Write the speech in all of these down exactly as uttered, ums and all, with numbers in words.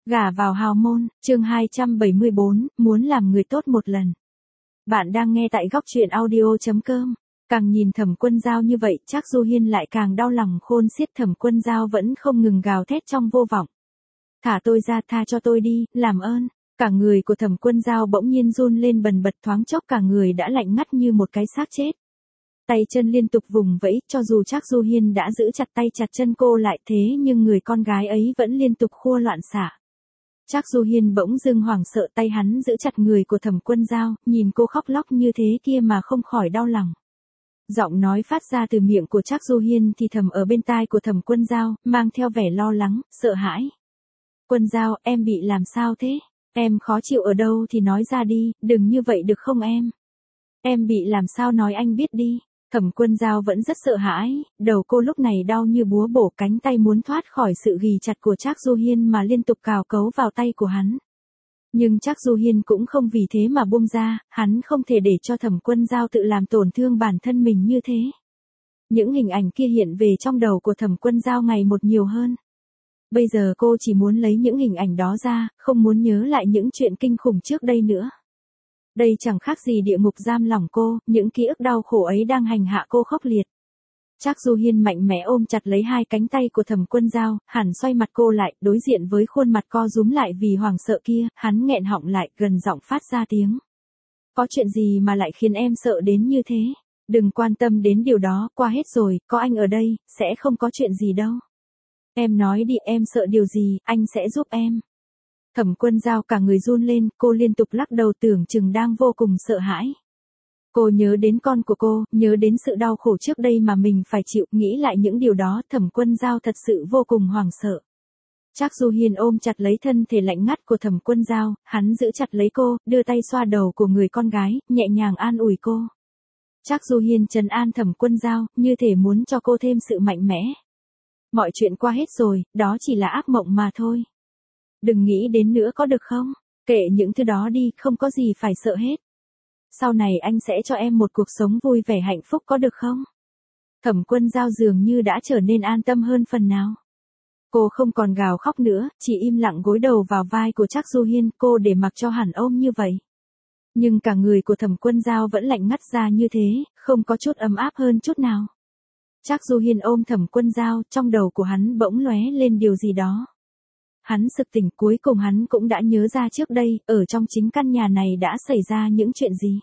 Gả vào hào môn, chương hai trăm bảy mươi bốn, muốn làm người tốt một lần. Bạn đang nghe tại góc truyện audio chấm com. Càng nhìn Thẩm Quân Dao như vậy, Trác Du Hiên lại càng đau lòng khôn xiết. Thẩm Quân Dao vẫn không ngừng gào thét trong vô vọng. Thả tôi ra, tha cho tôi đi, làm ơn. Cả người của Thẩm Quân Dao bỗng nhiên run lên bần bật, thoáng chốc cả người đã lạnh ngắt như một cái xác chết. Tay chân liên tục vùng vẫy, cho dù Trác Du Hiên đã giữ chặt tay chặt chân cô lại thế nhưng người con gái ấy vẫn liên tục khua loạn xạ. Trác Du Hiên bỗng dưng hoảng sợ, tay hắn giữ chặt người của Thẩm Quân Dao, nhìn cô khóc lóc như thế kia mà không khỏi đau lòng. Giọng nói phát ra từ miệng của Trác Du Hiên thì thầm ở bên tai của Thẩm Quân Dao, mang theo vẻ lo lắng, sợ hãi. Quân Dao, em bị làm sao thế? Em khó chịu ở đâu thì nói ra đi, đừng như vậy được không em? Em bị làm sao nói anh biết đi. Thẩm Quân Dao vẫn rất sợ hãi, đầu cô lúc này đau như búa bổ, cánh tay muốn thoát khỏi sự ghì chặt của Trác Du Hiên mà liên tục cào cấu vào tay của hắn. Nhưng Trác Du Hiên cũng không vì thế mà buông ra, hắn không thể để cho Thẩm Quân Dao tự làm tổn thương bản thân mình như thế. Những hình ảnh kia hiện về trong đầu của Thẩm Quân Dao ngày một nhiều hơn. Bây giờ cô chỉ muốn lấy những hình ảnh đó ra, không muốn nhớ lại những chuyện kinh khủng trước đây nữa. Đây chẳng khác gì địa ngục giam lỏng cô, những ký ức đau khổ ấy đang hành hạ cô khốc liệt. Trác Du Hiên mạnh mẽ ôm chặt lấy hai cánh tay của Thẩm Quân Dao, hẳn xoay mặt cô lại, đối diện với khuôn mặt co rúm lại vì hoảng sợ kia, hắn nghẹn họng lại, gần giọng phát ra tiếng. Có chuyện gì mà lại khiến em sợ đến như thế? Đừng quan tâm đến điều đó, qua hết rồi, có anh ở đây, sẽ không có chuyện gì đâu. Em nói đi, em sợ điều gì, anh sẽ giúp em. Thẩm Quân Dao cả người run lên, cô liên tục lắc đầu tưởng chừng đang vô cùng sợ hãi. Cô nhớ đến con của cô, nhớ đến sự đau khổ trước đây mà mình phải chịu, nghĩ lại những điều đó, Thẩm Quân Dao thật sự vô cùng hoảng sợ. Trác Du Hiên ôm chặt lấy thân thể lạnh ngắt của Thẩm Quân Dao, hắn giữ chặt lấy cô, đưa tay xoa đầu của người con gái, nhẹ nhàng an ủi cô. Trác Du Hiên trấn an Thẩm Quân Dao, như thể muốn cho cô thêm sự mạnh mẽ. Mọi chuyện qua hết rồi, đó chỉ là ác mộng mà thôi. Đừng nghĩ đến nữa có được không? Kệ những thứ đó đi, không có gì phải sợ hết. Sau này anh sẽ cho em một cuộc sống vui vẻ hạnh phúc có được không? Thẩm Quân Dao dường như đã trở nên an tâm hơn phần nào. Cô không còn gào khóc nữa, chỉ im lặng gối đầu vào vai của Trác Du Hiên, cô để mặc cho hắn ôm như vậy. Nhưng cả người của Thẩm Quân Dao vẫn lạnh ngắt ra như thế, không có chút ấm áp hơn chút nào. Trác Du Hiên ôm Thẩm Quân Dao, trong đầu của hắn bỗng lóe lên điều gì đó. Hắn sực tỉnh, cuối cùng hắn cũng đã nhớ ra trước đây, ở trong chính căn nhà này đã xảy ra những chuyện gì.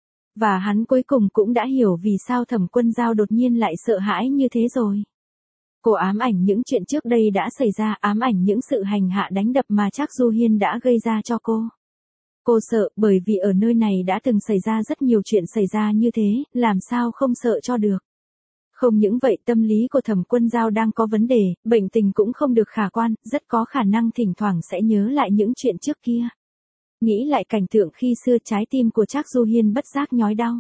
Và hắn cuối cùng cũng đã hiểu vì sao Thẩm Quân Dao đột nhiên lại sợ hãi như thế rồi. Cô ám ảnh những chuyện trước đây đã xảy ra, ám ảnh những sự hành hạ đánh đập mà Trác Du Hiên đã gây ra cho cô. Cô sợ, bởi vì ở nơi này đã từng xảy ra rất nhiều chuyện xảy ra như thế, làm sao không sợ cho được. Không những vậy, tâm lý của Thẩm Quân Dao đang có vấn đề, bệnh tình cũng không được khả quan, rất có khả năng thỉnh thoảng sẽ nhớ lại những chuyện trước kia. Nghĩ lại cảnh tượng khi xưa, trái tim của Trác Du Hiên bất giác nhói đau.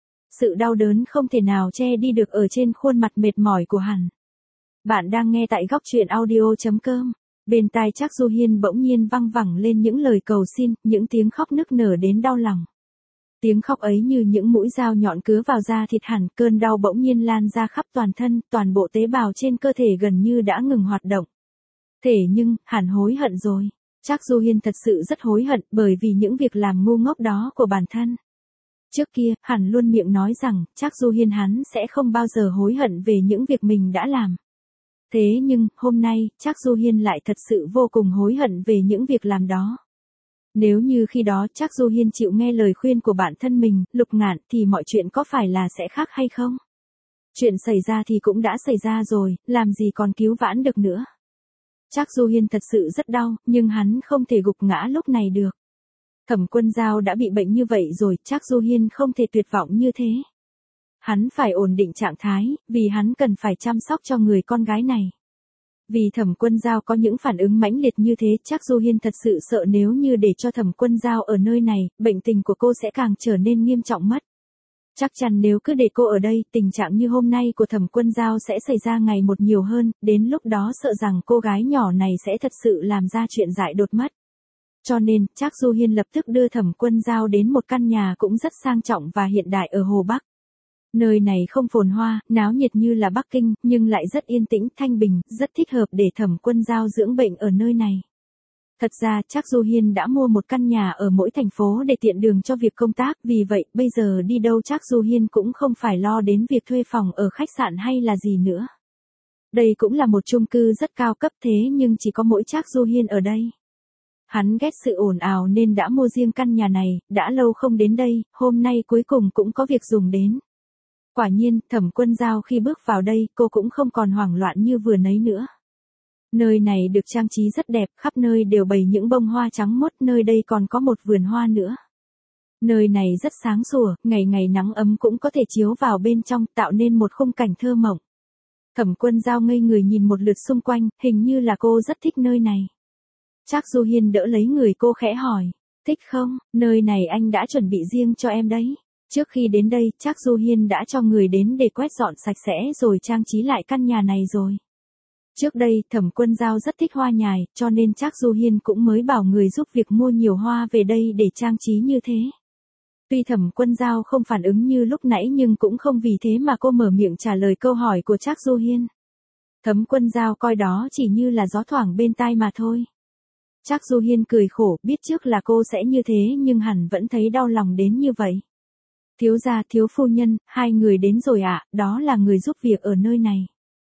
Sự đau đớn không thể nào che đi được ở trên khuôn mặt mệt mỏi của hắn. Bạn đang nghe tại góc truyện audio chấm com. Bên tai Trác Du Hiên bỗng nhiên văng vẳng lên những lời cầu xin, những tiếng khóc nức nở đến đau lòng. Tiếng khóc ấy như những mũi dao nhọn cứa vào da thịt hẳn, cơn đau bỗng nhiên lan ra khắp toàn thân, toàn bộ tế bào trên cơ thể gần như đã ngừng hoạt động. Thế nhưng, hẳn hối hận rồi. Trác Du Hiên thật sự rất hối hận bởi vì những việc làm ngu ngốc đó của bản thân. Trước kia, hẳn luôn miệng nói rằng, Trác Du Hiên hắn sẽ không bao giờ hối hận về những việc mình đã làm. Thế nhưng, hôm nay, Trác Du Hiên lại thật sự vô cùng hối hận về những việc làm đó. Nếu như khi đó Trác Du Hiên chịu nghe lời khuyên của bản thân mình, Lục Ngạn, thì mọi chuyện có phải là sẽ khác hay không? Chuyện xảy ra thì cũng đã xảy ra rồi, làm gì còn cứu vãn được nữa. Trác Du Hiên thật sự rất đau, nhưng hắn không thể gục ngã lúc này được. Thẩm Quân Dao đã bị bệnh như vậy rồi, Trác Du Hiên không thể tuyệt vọng như thế. Hắn phải ổn định trạng thái, vì hắn cần phải chăm sóc cho người con gái này. Vì Thẩm Quân Dao có những phản ứng mãnh liệt như thế, Trác Du Hiên thật sự sợ nếu như để cho Thẩm Quân Dao ở nơi này, bệnh tình của cô sẽ càng trở nên nghiêm trọng mất. Chắc chắn nếu cứ để cô ở đây, tình trạng như hôm nay của Thẩm Quân Dao sẽ xảy ra ngày một nhiều hơn, đến lúc đó sợ rằng cô gái nhỏ này sẽ thật sự làm ra chuyện dại đột mất. Cho nên, Trác Du Hiên lập tức đưa Thẩm Quân Dao đến một căn nhà cũng rất sang trọng và hiện đại ở Hồ Bắc. Nơi này không phồn hoa, náo nhiệt như là Bắc Kinh, nhưng lại rất yên tĩnh, thanh bình, rất thích hợp để Thẩm Quân Dao dưỡng bệnh ở nơi này. Thật ra Trác Du Hiên đã mua một căn nhà ở mỗi thành phố để tiện đường cho việc công tác, vì vậy bây giờ đi đâu Trác Du Hiên cũng không phải lo đến việc thuê phòng ở khách sạn hay là gì nữa. Đây cũng là một chung cư rất cao cấp thế nhưng chỉ có mỗi Trác Du Hiên ở đây. Hắn ghét sự ồn ào nên đã mua riêng căn nhà này, đã lâu không đến đây, hôm nay cuối cùng cũng có việc dùng đến. Quả nhiên, Thẩm Quân Dao khi bước vào đây, cô cũng không còn hoảng loạn như vừa nãy nữa. Nơi này được trang trí rất đẹp, khắp nơi đều bày những bông hoa trắng muốt, nơi đây còn có một vườn hoa nữa. Nơi này rất sáng sủa, ngày ngày nắng ấm cũng có thể chiếu vào bên trong, tạo nên một khung cảnh thơ mộng. Thẩm Quân Dao ngây người nhìn một lượt xung quanh, hình như là cô rất thích nơi này. Trác Du Hiên đỡ lấy người cô khẽ hỏi, thích không, nơi này anh đã chuẩn bị riêng cho em đấy. Trước khi đến đây, Trác Du Hiên đã cho người đến để quét dọn sạch sẽ rồi trang trí lại căn nhà này rồi. Trước đây, Thẩm Quân Dao rất thích hoa nhài, cho nên Trác Du Hiên cũng mới bảo người giúp việc mua nhiều hoa về đây để trang trí như thế. Tuy Thẩm Quân Dao không phản ứng như lúc nãy nhưng cũng không vì thế mà cô mở miệng trả lời câu hỏi của Trác Du Hiên. Thẩm Quân Dao coi đó chỉ như là gió thoảng bên tai mà thôi. Trác Du Hiên cười khổ, biết trước là cô sẽ như thế nhưng hẳn vẫn thấy đau lòng đến như vậy. Thiếu gia, thiếu phu nhân, hai người đến rồi ạ, à, đó là người giúp việc ở nơi này.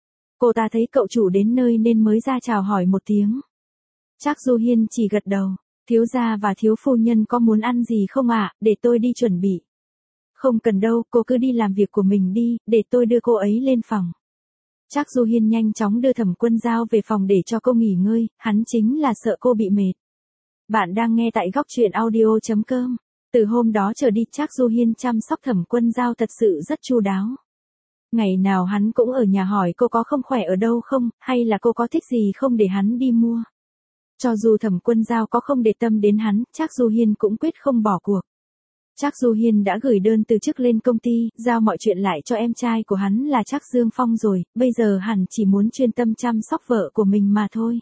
Cô ta thấy cậu chủ đến nơi nên mới ra chào hỏi một tiếng. Trác Du Hiên chỉ gật đầu, thiếu gia và thiếu phu nhân có muốn ăn gì không ạ, à? Để tôi đi chuẩn bị. Không cần đâu, cô cứ đi làm việc của mình đi, để tôi đưa cô ấy lên phòng. Trác Du Hiên nhanh chóng đưa Thẩm Quân Dao về phòng để cho cô nghỉ ngơi, hắn chính là sợ cô bị mệt. Bạn đang nghe tại góc truyện audio chấm com. Từ hôm đó trở đi Trác Du Hiên chăm sóc Thẩm Quân Dao thật sự rất chu đáo. Ngày nào hắn cũng ở nhà hỏi cô có không khỏe ở đâu không, hay là cô có thích gì không để hắn đi mua. Cho dù Thẩm Quân Dao có không để tâm đến hắn, Trác Du Hiên cũng quyết không bỏ cuộc. Trác Du Hiên đã gửi đơn từ chức lên công ty, giao mọi chuyện lại cho em trai của hắn là Trác Dương Phong rồi, bây giờ hẳn chỉ muốn chuyên tâm chăm sóc vợ của mình mà thôi.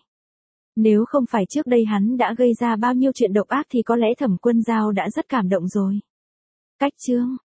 Nếu không phải trước đây hắn đã gây ra bao nhiêu chuyện độc ác thì có lẽ Thẩm Quân Dao đã rất cảm động rồi. Cách chương